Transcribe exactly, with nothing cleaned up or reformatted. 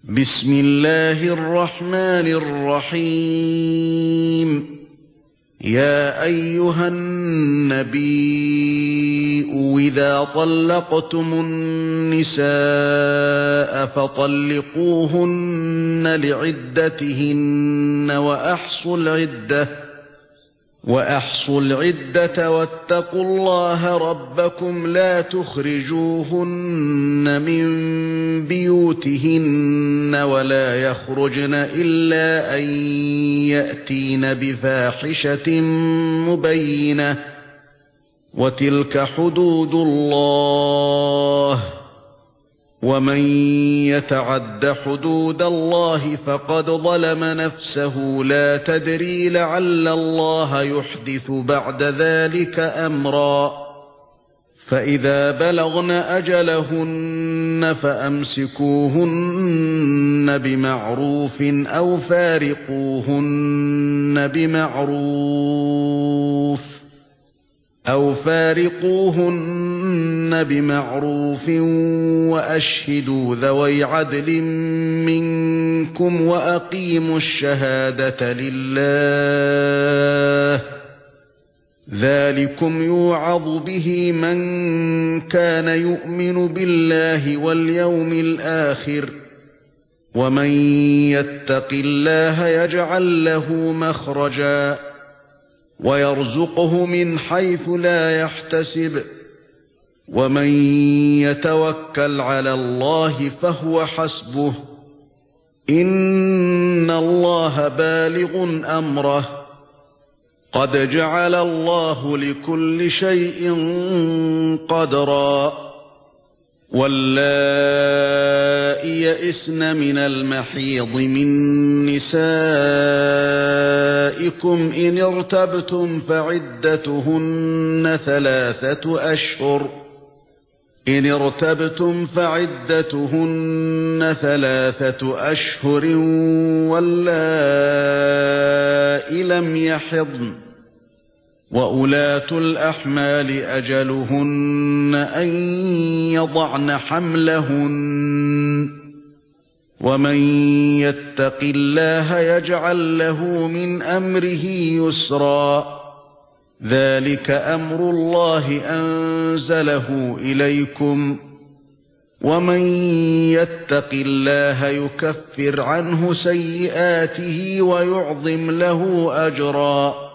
بسم الله الرحمن الرحيم يا أيها النبي إذا طلقتم النساء فطلقوهن لعدتهن وأحصوا العدة وأحصوا العدة واتقوا الله ربكم لا تخرجوهن من بيوتهن ولا يخرجن إلا أن يأتين بفاحشة مبينة وتلك حدود الله ومن يتعد حدود الله فقد ظلم نفسه لا تدري لعل الله يحدث بعد ذلك أمرا فإذا بلغن أجلهن فأمسكوهن بمعروف أو فارقوهن بمعروف أو فارقوهن بمعروف وأشهدوا ذوي عدل منكم وأقيموا الشهادة لله ذلكم يوعظ به من كان يؤمن بالله واليوم الآخر ومن يتق الله يجعل له مخرجا ويرزقه من حيث لا يحتسب ومن يتوكل على الله فهو حسبه إن الله بالغ أمره قد جعل الله لكل شيء قدرا واللائي يئسن من المحيض من نسائكم إن ارتبتم فعدتهن ثلاثة أشهر إن ارتبتم فعدتهن ثلاثة أشهر واللائي لم يحضن وأولاة الأحمال أجلهن أن يضعن حملهن ومن يتق الله يجعل له من أمره يسرا ذلك أمر الله أنزله إليكم ومن يتق الله يكفر عنه سيئاته ويعظم له أجرا